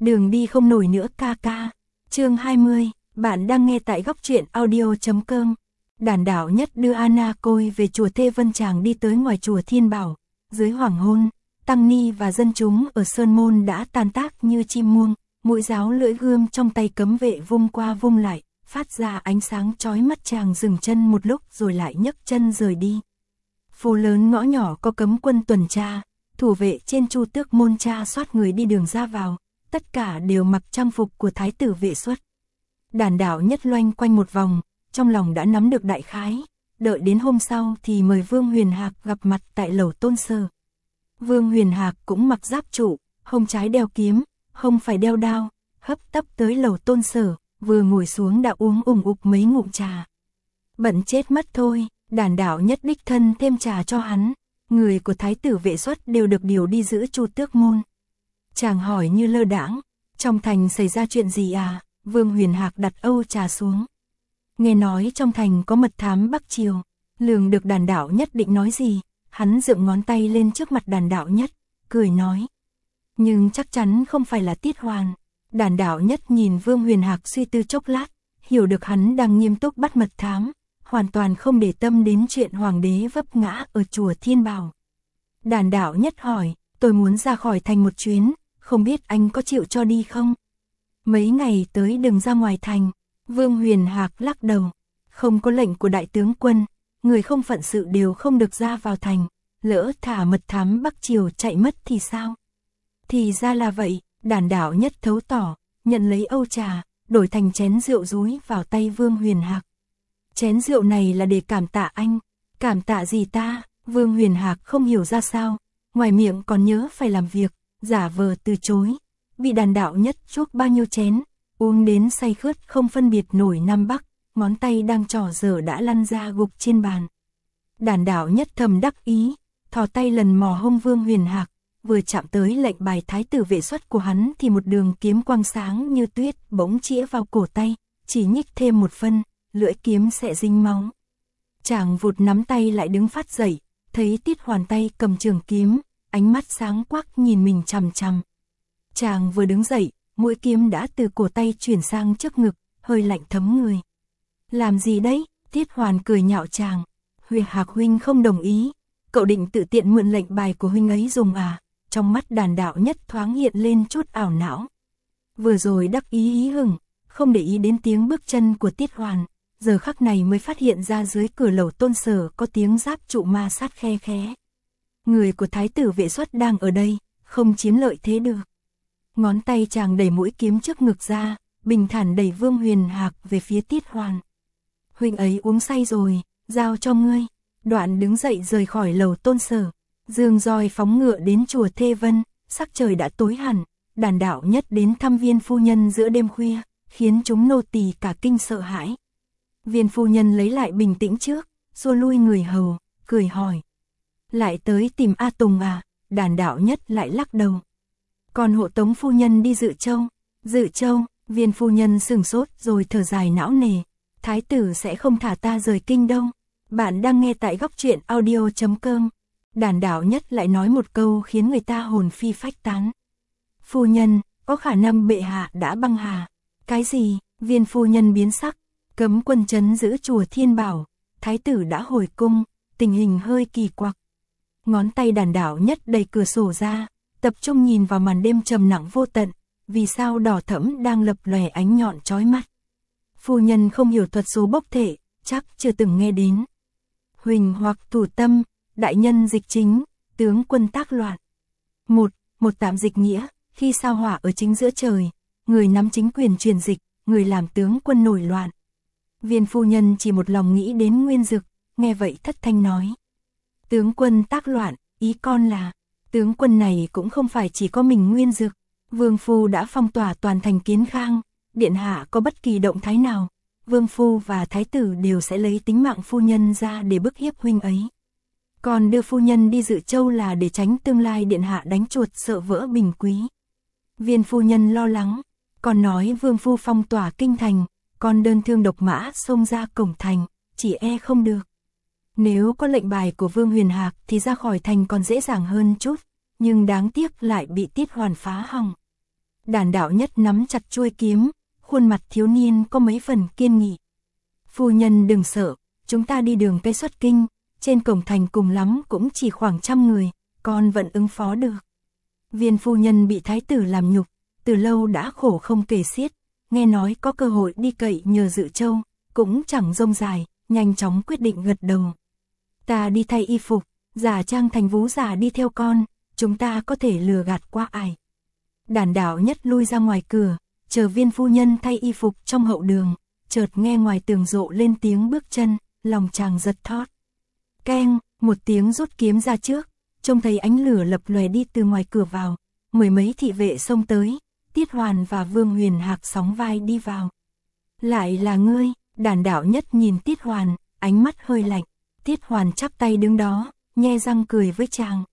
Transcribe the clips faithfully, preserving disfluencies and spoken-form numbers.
Đường đi không nổi nữa ca ca. Chương hai mươi, bạn đang nghe tại góc truyện audio chấm com. Đàn đảo Nhất đưa Anna Côi về chùa Thê Vân Tràng đi tới ngoài chùa Thiên Bảo. Dưới hoàng hôn, tăng ni và dân chúng ở Sơn Môn đã tan tác như chim muông, mũi giáo lưỡi gươm trong tay cấm vệ vung qua vung lại, phát ra ánh sáng chói mắt. Chàng dừng chân một lúc rồi lại nhấc chân rời đi. Phố lớn ngõ nhỏ có cấm quân tuần tra, thủ vệ trên Chu Tước Môn tra soát người đi đường ra vào, tất cả đều mặc trang phục của thái tử vệ xuất. Đàn đảo Nhất loanh quanh một vòng, trong lòng đã nắm được đại khái, đợi đến hôm sau thì mời Vương Huyền Hạc gặp mặt tại lầu Tôn Sở. Vương Huyền Hạc cũng mặc giáp trụ, hông trái đeo kiếm, hông phải đeo đao, hấp tấp tới lầu Tôn Sở, vừa ngồi xuống đã uống ủng ục mấy ngụm trà. Bận chết mất thôi, đàn đảo Nhất đích thân thêm trà cho hắn, người của thái tử vệ xuất đều được điều đi giữ Chu Tước Môn. Chàng hỏi như lơ đãng, trong thành xảy ra chuyện gì à? Vương Huyền Hạc đặt âu trà xuống. Nghe nói trong thành có mật thám Bắc Triều, lường được đàn đảo Nhất định nói gì, hắn dựng ngón tay lên trước mặt đàn đảo Nhất, cười nói. Nhưng chắc chắn không phải là Tiết Hoàn. Đàn đảo Nhất nhìn Vương Huyền Hạc suy tư chốc lát, hiểu được hắn đang nghiêm túc bắt mật thám, hoàn toàn không để tâm đến chuyện hoàng đế vấp ngã ở chùa Thiên Bảo. Đàn đảo Nhất hỏi, tôi muốn ra khỏi thành một chuyến, không biết anh có chịu cho đi không? Mấy ngày tới đừng ra ngoài thành. Vương Huyền Hạc lắc đầu, không có lệnh của đại tướng quân, người không phận sự đều không được ra vào thành, lỡ thả mật thám Bắc Triều chạy mất thì sao? Thì ra là vậy, đàn đảo Nhất thấu tỏ, nhận lấy âu trà, đổi thành chén rượu dúi vào tay Vương Huyền Hạc. Chén rượu này là để cảm tạ anh. Cảm tạ gì ta? Vương Huyền Hạc không hiểu ra sao, ngoài miệng còn nhớ phải làm việc, giả vờ từ chối. Bị đàn đảo Nhất chuốc bao nhiêu chén, uống đến say khướt không phân biệt nổi Nam Bắc, ngón tay đang trỏ dở đã lăn ra gục trên bàn. Đàn đảo Nhất thầm đắc ý, thò tay lần mò hông Vương Huyền Hạc, vừa chạm tới lệnh bài thái tử vệ xuất của hắn thì một đường kiếm quang sáng như tuyết bỗng chĩa vào cổ tay, chỉ nhích thêm một phân, lưỡi kiếm sẽ dính máu. Chàng vụt nắm tay lại đứng phát dậy, thấy Tiết Hoàn tay cầm trường kiếm, ánh mắt sáng quắc nhìn mình chằm chằm. Chàng vừa đứng dậy, mũi kiếm đã từ cổ tay chuyển sang trước ngực, hơi lạnh thấm người. Làm gì đấy? Tiết Hoàn cười nhạo chàng. Huyền Hạc huynh không đồng ý, cậu định tự tiện mượn lệnh bài của huynh ấy dùng à? Trong mắt đàn đảo Nhất thoáng hiện lên chút ảo não. Vừa rồi đắc ý hí hửng, không để ý đến tiếng bước chân của Tiết Hoàn, giờ khắc này mới phát hiện ra dưới cửa lầu Tôn Sở có tiếng giáp trụ ma sát khe khẽ. Người của thái tử vệ xuất đang ở đây, không chiếm lợi thế được. Ngón tay chàng đẩy mũi kiếm trước ngực ra, bình thản đẩy Vương Huyền Hạc về phía Tiết Hoàn. Huynh ấy uống say rồi, giao cho ngươi. Đoạn đứng dậy rời khỏi lầu Tôn Sở, dương roi phóng ngựa đến chùa Thê Vân. Sắc trời đã tối hẳn, đàn đảo Nhất đến thăm Viên phu nhân giữa đêm khuya, khiến chúng nô tỳ cả kinh sợ hãi. Viên phu nhân lấy lại bình tĩnh trước, xua lui người hầu, cười hỏi. Lại tới tìm A Tùng à? Đàn đảo Nhất lại lắc đầu. Còn hộ tống phu nhân đi Dự Châu. Dự Châu? Viên phu nhân sửng sốt rồi thở dài não nề. Thái tử sẽ không thả ta rời kinh đâu. Bạn đang nghe tại góc truyện audio chấm com. Đàn đảo Nhất lại nói một câu khiến người ta hồn phi phách tán. Phu nhân, có khả năng bệ hạ đã băng hà. Cái gì? Viên phu nhân biến sắc. Cấm quân trấn giữ chùa Thiên Bảo, thái tử đã hồi cung, tình hình hơi kỳ quặc. Ngón tay đàn đảo Nhất đẩy cửa sổ ra, tập trung nhìn vào màn đêm trầm nặng vô tận, vì sao đỏ thẫm đang lập lòe ánh nhọn chói mắt. Phu nhân không hiểu thuật số bốc thể, chắc chưa từng nghe đến. Huỳnh hoặc thủ tâm, đại nhân dịch chính, tướng quân tác loạn. Một, một tạm dịch nghĩa, khi sao hỏa ở chính giữa trời, người nắm chính quyền truyền dịch, người làm tướng quân nổi loạn. Viên phu nhân chỉ một lòng nghĩ đến Nguyên Dực, nghe vậy thất thanh nói. Tướng quân tác loạn, ý con là, tướng quân này cũng không phải chỉ có mình Nguyên Dực, Vương phu đã phong tỏa toàn thành Kiến Khang, điện hạ có bất kỳ động thái nào, Vương phu và thái tử đều sẽ lấy tính mạng phu nhân ra để bức hiếp huynh ấy. Còn đưa phu nhân đi Dự Châu là để tránh tương lai điện hạ đánh chuột sợ vỡ bình quý. Viên phu nhân lo lắng, còn nói Vương phu phong tỏa kinh thành, còn đơn thương độc mã xông ra cổng thành, chỉ e không được. Nếu có lệnh bài của Vương Huyền Hạc thì ra khỏi thành còn dễ dàng hơn chút, nhưng đáng tiếc lại bị Tiết Hoàn phá hỏng. Đàn đạo nhất nắm chặt chuôi kiếm, khuôn mặt thiếu niên có mấy phần kiên nghị. Phu nhân đừng sợ, chúng ta đi đường cây xuất kinh, trên cổng thành cùng lắm cũng chỉ khoảng trăm người, con vẫn ứng phó được. Viên phu nhân bị thái tử làm nhục, từ lâu đã khổ không kể xiết, nghe nói có cơ hội đi cậy nhờ Dự Châu, cũng chẳng rông dài, nhanh chóng quyết định gật đầu. Ta đi thay y phục, giả trang thành vú già đi theo con, chúng ta có thể lừa gạt qua ai. Đàn đạo nhất lui ra ngoài cửa, chờ viên phu nhân thay y phục trong hậu đường, chợt nghe ngoài tường rộ lên tiếng bước chân, lòng chàng giật thót. Keng, một tiếng rút kiếm ra trước, trông thấy ánh lửa lập lòe đi từ ngoài cửa vào, mười mấy thị vệ xông tới, Tiết Hoàn và Vương Huyền Hạc sóng vai đi vào. Lại là ngươi, đàn đạo nhất nhìn Tiết Hoàn, ánh mắt hơi lạnh, Tiết Hoàn chắp tay đứng đó, nhe răng cười với chàng.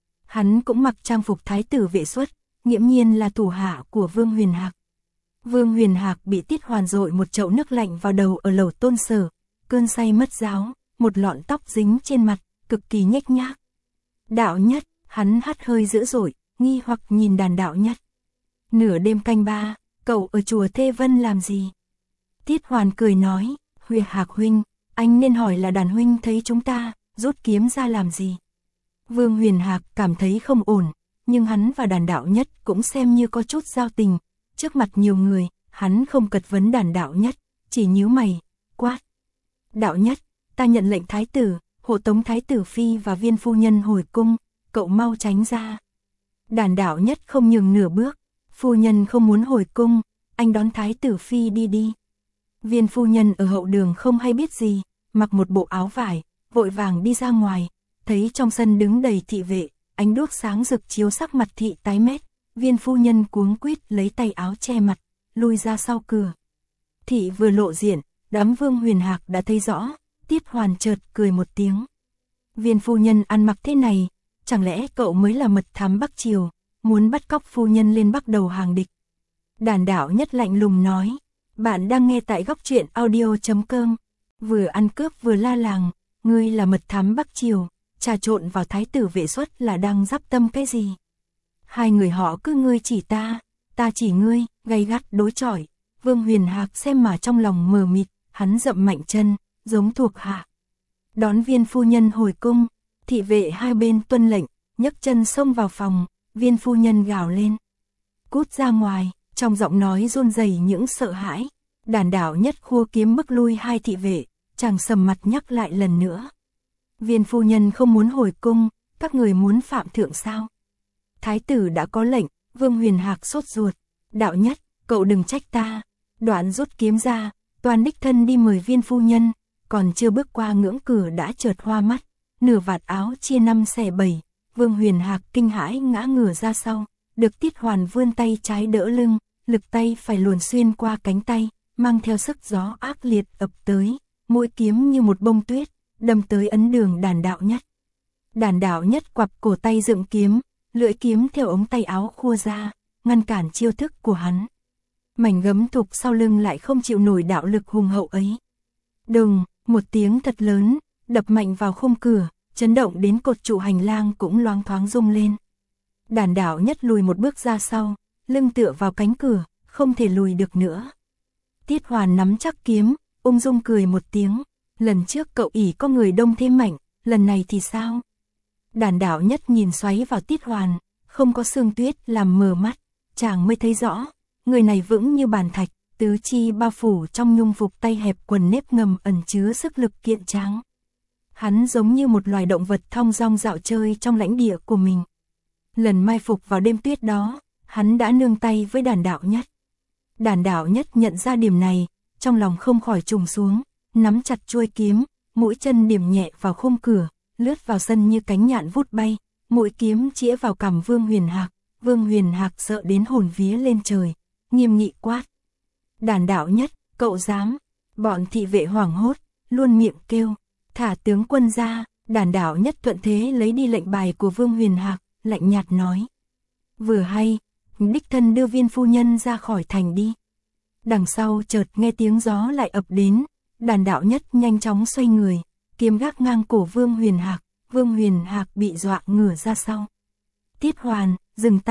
Hắn cũng mặc trang phục thái tử vệ xuất, nghiễm nhiên là thủ hạ của Vương Huyền Hạc. Vương Huyền Hạc bị Tiết Hoàn dội một chậu nước lạnh vào đầu ở lầu Tôn Sở, cơn say mất giáo, một lọn tóc dính trên mặt, cực kỳ nhếch nhác. Đạo nhất, hắn hắt hơi dữ dội, nghi hoặc nhìn đàn đạo nhất. Nửa đêm canh ba, cậu ở chùa Thê Vân làm gì? Tiết Hoàn cười nói, Huyền Hạc huynh, anh nên hỏi là đàn huynh thấy chúng ta, rút kiếm ra làm gì? Vương Huyền Hạc cảm thấy không ổn, nhưng hắn và đàn đạo nhất cũng xem như có chút giao tình. Trước mặt nhiều người, hắn không cật vấn đàn đạo nhất, chỉ nhíu mày, quát. Đạo nhất, ta nhận lệnh thái tử, hộ tống thái tử phi và viên phu nhân hồi cung, cậu mau tránh ra. Đàn đạo nhất không nhường nửa bước, phu nhân không muốn hồi cung, anh đón thái tử phi đi đi. Viên phu nhân ở hậu đường không hay biết gì, mặc một bộ áo vải, vội vàng đi ra ngoài, thấy trong sân đứng đầy thị vệ, ánh đuốc sáng rực chiếu sắc mặt thị tái mét, viên phu nhân cuống quýt lấy tay áo che mặt, lui ra sau cửa. Thị vừa lộ diện, đám Vương Huyền Hạc đã thấy rõ, Tiết Hoàn chợt cười một tiếng. Viên phu nhân ăn mặc thế này, chẳng lẽ cậu mới là mật thám Bắc Triều, muốn bắt cóc phu nhân lên Bắc đầu hàng địch? Đàn đạo nhất lạnh lùng nói, bạn đang nghe tại góc truyện audio chấm com, vừa ăn cướp vừa la làng, ngươi là mật thám Bắc Triều, trà trộn vào thái tử vệ xuất là đang giáp tâm cái gì? Hai người họ cứ ngươi chỉ ta, ta chỉ ngươi, gay gắt đối chọi. Vương Huyền Hạc xem mà trong lòng mờ mịt, hắn dậm mạnh chân, giống thuộc hạ. Đón viên phu nhân hồi cung, thị vệ hai bên tuân lệnh, nhấc chân xông vào phòng, viên phu nhân gào lên. Cút ra ngoài, trong giọng nói run rẩy những sợ hãi. Đàn đạo nhất khua kiếm bức lui hai thị vệ, chàng sầm mặt nhắc lại lần nữa. Viên phu nhân không muốn hồi cung, các người muốn phạm thượng sao? Thái tử đã có lệnh, Vương Huyền Hạc sốt ruột. Đạo nhất, cậu đừng trách ta. Đoạn rút kiếm ra, toàn đích thân đi mời viên phu nhân, còn chưa bước qua ngưỡng cửa đã chợt hoa mắt, nửa vạt áo chia năm xẻ bảy. Vương Huyền Hạc kinh hãi ngã ngửa ra sau, được Tiết Hoàn vươn tay trái đỡ lưng, lực tay phải luồn xuyên qua cánh tay, mang theo sức gió ác liệt ập tới, mũi kiếm như một bông tuyết, đâm tới ấn đường đàn đạo nhất. Đàn đạo nhất quặp cổ tay dựng kiếm, lưỡi kiếm theo ống tay áo khua ra, ngăn cản chiêu thức của hắn. Mảnh gấm thục sau lưng lại không chịu nổi đạo lực hùng hậu ấy. Đùng, một tiếng thật lớn, đập mạnh vào khung cửa, chấn động đến cột trụ hành lang cũng loáng thoáng rung lên. Đàn đạo nhất lùi một bước ra sau, lưng tựa vào cánh cửa, không thể lùi được nữa. Tiết Hoàn nắm chắc kiếm, ung dung cười một tiếng. Lần trước cậu ỷ có người đông thế mạnh, lần này thì sao? Đàn đạo nhất nhìn xoáy vào Tiết Hoàn, không có sương tuyết làm mờ mắt, chàng mới thấy rõ, người này vững như bàn thạch, tứ chi bao phủ trong nhung phục tay hẹp quần nếp ngầm ẩn chứa sức lực kiện tráng. Hắn giống như một loài động vật thong dong dạo chơi trong lãnh địa của mình. Lần mai phục vào đêm tuyết đó, hắn đã nương tay với đàn đạo nhất. Đàn đạo nhất nhận ra điểm này, trong lòng không khỏi trùng xuống, nắm chặt chuôi kiếm, mũi chân điểm nhẹ vào khung cửa, lướt vào sân như cánh nhạn vút bay, mũi kiếm chĩa vào cằm Vương Huyền Hạc. Vương Huyền Hạc sợ đến hồn vía lên trời, nghiêm nghị quát. Đàn đạo nhất, cậu dám? Bọn thị vệ hoảng hốt, luôn miệng kêu, thả tướng quân ra. Đàn đạo nhất thuận thế lấy đi lệnh bài của Vương Huyền Hạc, lạnh nhạt nói. Vừa hay, đích thân đưa viên phu nhân ra khỏi thành đi. Đằng sau chợt nghe tiếng gió lại ập đến, đàn đạo nhất nhanh chóng xoay người, kiếm gác ngang cổ Vương Huyền Hạc. Vương Huyền Hạc bị dọa ngửa ra sau. Tiết Hoàn, dừng tay.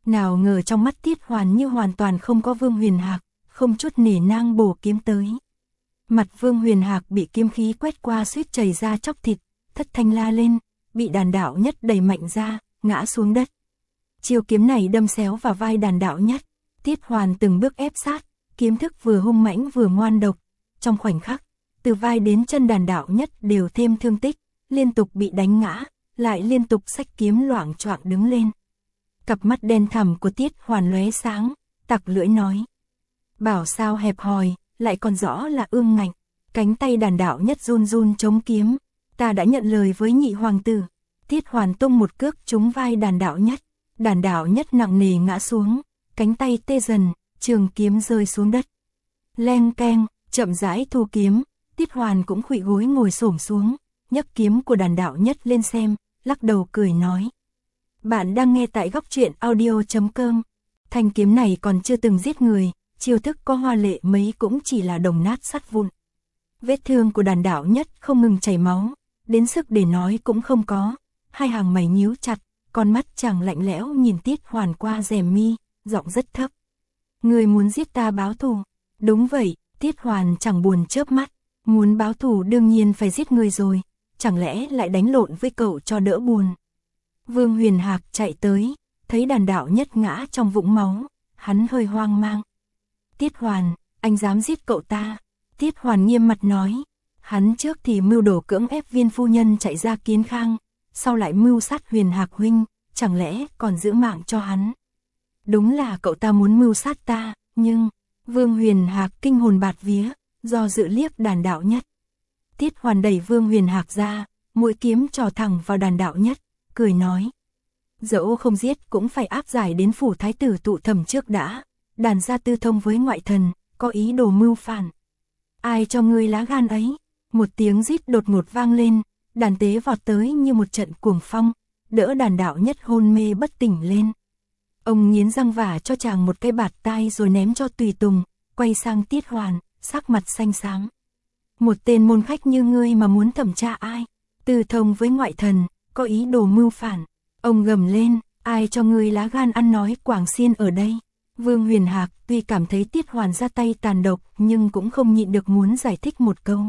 Nào ngờ trong mắt Tiết Hoàn như hoàn toàn không có Vương Huyền Hạc, không chút nể nang bổ kiếm tới. Mặt Vương Huyền Hạc bị kiếm khí quét qua suýt chảy ra chóc thịt, thất thanh la lên, bị Đàn Đạo Nhất đẩy mạnh ra, ngã xuống đất. Chiêu kiếm này đâm xéo vào vai Đàn Đạo Nhất, Tiết Hoàn từng bước ép sát, kiếm thức vừa hung mãnh vừa ngoan độc. Trong khoảnh khắc, từ vai đến chân Đàn Đạo Nhất đều thêm thương tích, liên tục bị đánh ngã, lại liên tục xách kiếm loạng choạng đứng lên. Cặp mắt đen thẳm của Tiết Hoàn lóe sáng, tặc lưỡi nói: bảo sao hẹp hòi, lại còn rõ là ương ngạnh. Cánh tay Đàn Đạo Nhất run run chống kiếm, ta đã nhận lời với nhị hoàng tử. Tiết Hoàn tung một cước trúng vai Đàn Đạo Nhất, Đàn Đạo Nhất nặng nề ngã xuống, cánh tay tê dần, trường kiếm rơi xuống đất. Leng keng, chậm rãi thu kiếm, Tiết Hoàn cũng khuỵu gối ngồi xổm xuống, nhấc kiếm của Đàn Đạo Nhất lên xem, lắc đầu cười nói: bạn đang nghe tại góc truyện audio chấm com. Thanh kiếm này còn chưa từng giết người, chiêu thức có hoa lệ mấy cũng chỉ là đồng nát sắt vụn. Vết thương của Đàn Đạo Nhất không ngừng chảy máu, đến sức để nói cũng không có, hai hàng mày nhíu chặt, con mắt chàng lạnh lẽo nhìn Tiết Hoàn qua rèm mi, giọng rất thấp: người muốn giết ta báo thù? Đúng vậy. Tiết Hoàn chẳng buồn chớp mắt, muốn báo thù đương nhiên phải giết người rồi, chẳng lẽ lại đánh lộn với cậu cho đỡ buồn. Vương Huyền Hạc chạy tới, thấy Đàn Đạo Nhất ngã trong vũng máu, hắn hơi hoang mang. Tiết Hoàn, anh dám giết cậu ta? Tiết Hoàn nghiêm mặt nói, hắn trước thì mưu đồ cưỡng ép Viên phu nhân chạy ra Kiến Khang, sau lại mưu sát Huyền Hạc huynh, chẳng lẽ còn giữ mạng cho hắn? Đúng là cậu ta muốn mưu sát ta, nhưng... Vương Huyền Hạc kinh hồn bạt vía, do dự liếc Đàn Đạo Nhất. Tiết Hoàn đẩy Vương Huyền Hạc ra, mũi kiếm trò thẳng vào Đàn Đạo Nhất, cười nói: dẫu không giết cũng phải áp giải đến phủ thái tử tụ thẩm trước đã. Đàn gia tư thông với ngoại thần, có ý đồ mưu phản. Ai cho ngươi lá gan ấy? Một tiếng rít đột ngột vang lên, Đàn Tế vọt tới như một trận cuồng phong, đỡ Đàn Đạo Nhất hôn mê bất tỉnh lên. Ông nghiến răng vả cho chàng một cái bạt tai rồi ném cho tùy tùng, quay sang Tiết Hoàn, sắc mặt xanh xám. Một tên môn khách như ngươi mà muốn thẩm tra ai? Tư thông với ngoại thần, có ý đồ mưu phản. Ông gầm lên, ai cho ngươi lá gan ăn nói quảng xiên ở đây? Vương Huyền Hạc tuy cảm thấy Tiết Hoàn ra tay tàn độc nhưng cũng không nhịn được muốn giải thích một câu.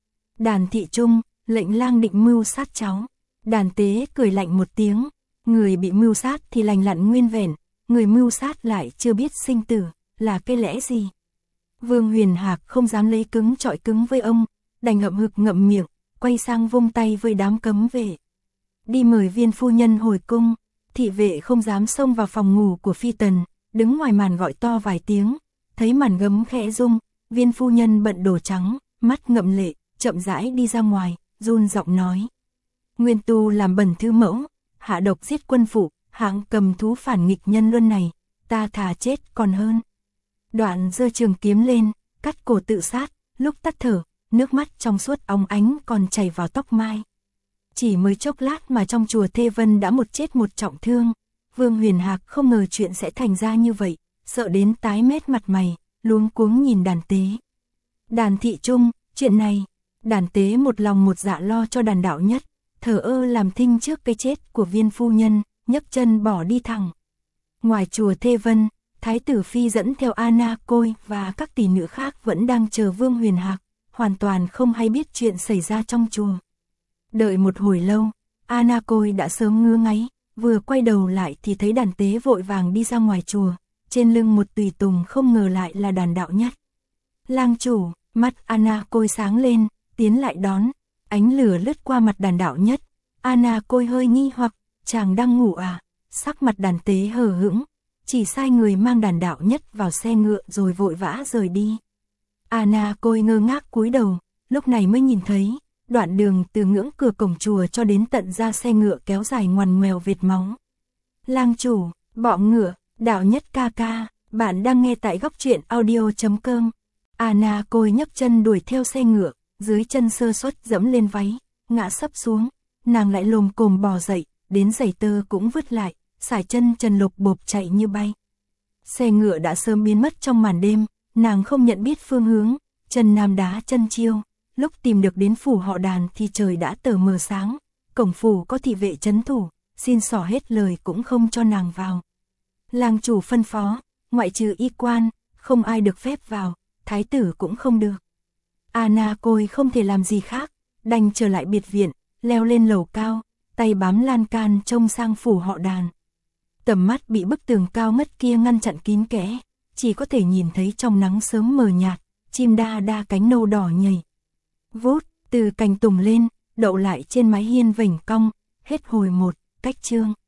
Đàn Thị Trung, lệnh lang định mưu sát cháu. Đàn Tế cười lạnh một tiếng, người bị mưu sát thì lành lặn nguyên vẹn, người mưu sát lại chưa biết sinh tử, là cái lẽ gì? Vương Huyền Hạc không dám lấy cứng chọi cứng với ông, đành ngậm hực ngậm miệng, quay sang vung tay với đám cấm vệ. Đi mời Viên phu nhân hồi cung. Thị vệ không dám xông vào phòng ngủ của phi tần, đứng ngoài màn gọi to vài tiếng, thấy màn gấm khẽ rung, Viên phu nhân bận đồ trắng, mắt ngậm lệ, chậm rãi đi ra ngoài, run giọng nói: Nguyên tu làm bẩn thư mẫu, hạ độc giết quân phụ, hạng cầm thú phản nghịch nhân luân này, ta thà chết còn hơn. Đoạn giơ trường kiếm lên, cắt cổ tự sát, lúc tắt thở, nước mắt trong suốt óng ánh còn chảy vào tóc mai. Chỉ mới chốc lát mà trong chùa Thê Vân đã một chết một trọng thương. Vương Huyền Hạc không ngờ chuyện sẽ thành ra như vậy, sợ đến tái mét mặt mày, luống cuống nhìn Đàn Tế. Đàn Thị Trung, chuyện này, Đàn Tế một lòng một dạ lo cho Đàn Đạo Nhất, thờ ơ làm thinh trước cái chết của Viên phu nhân, nhấc chân bỏ đi thẳng. Ngoài chùa Thê Vân, Thái tử Phi dẫn theo Anna Côi và các tỷ nữ khác vẫn đang chờ Vương Huyền Hạc, hoàn toàn không hay biết chuyện xảy ra trong chùa. Đợi một hồi lâu, Anna Côi đã sớm ngứa ngáy, vừa quay đầu lại thì thấy Đàn Tế vội vàng đi ra ngoài chùa, trên lưng một tùy tùng không ngờ lại là Đàn Đạo Nhất. Lang chủ, mắt Anna Côi sáng lên, tiến lại đón, ánh lửa lướt qua mặt Đàn Đạo Nhất. Anna Côi hơi nghi hoặc, chàng đang ngủ à? Sắc mặt Đàn Tế hờ hững, chỉ sai người mang Đàn Đạo Nhất vào xe ngựa rồi vội vã rời đi. Anna Côi ngơ ngác cúi đầu, lúc này mới nhìn thấy đoạn đường từ ngưỡng cửa cổng chùa cho đến tận ra xe ngựa kéo dài ngoằn ngoèo vệt máu. Lang chủ, bọ ngựa, Đạo Nhất ca ca, bạn đang nghe tại góc truyện audio chấm com. Anna Côi nhấc chân đuổi theo xe ngựa, dưới chân sơ suất dẫm lên váy, ngã sấp xuống, nàng lại lồm cồm bò dậy, đến giày tơ cũng vứt lại, sải chân trần lục bộp chạy như bay. Xe ngựa đã sớm biến mất trong màn đêm, nàng không nhận biết phương hướng, chân nam đá chân chiêu. Lúc tìm được đến phủ họ Đàn thì trời đã tờ mờ sáng, cổng phủ có thị vệ trấn thủ, xin xỏ hết lời cũng không cho nàng vào. Làng chủ phân phó, ngoại trừ y quan, không ai được phép vào, thái tử cũng không được. Anna Côi không thể làm gì khác, đành trở lại biệt viện, leo lên lầu cao, tay bám lan can trông sang phủ họ Đàn. Tầm mắt bị bức tường cao ngất kia ngăn chặn kín kẽ, chỉ có thể nhìn thấy trong nắng sớm mờ nhạt, chim đa đa cánh nâu đỏ nhảy vút từ cành tùng lên, đậu lại trên mái hiên vểnh cong, hết hồi một, cách chương.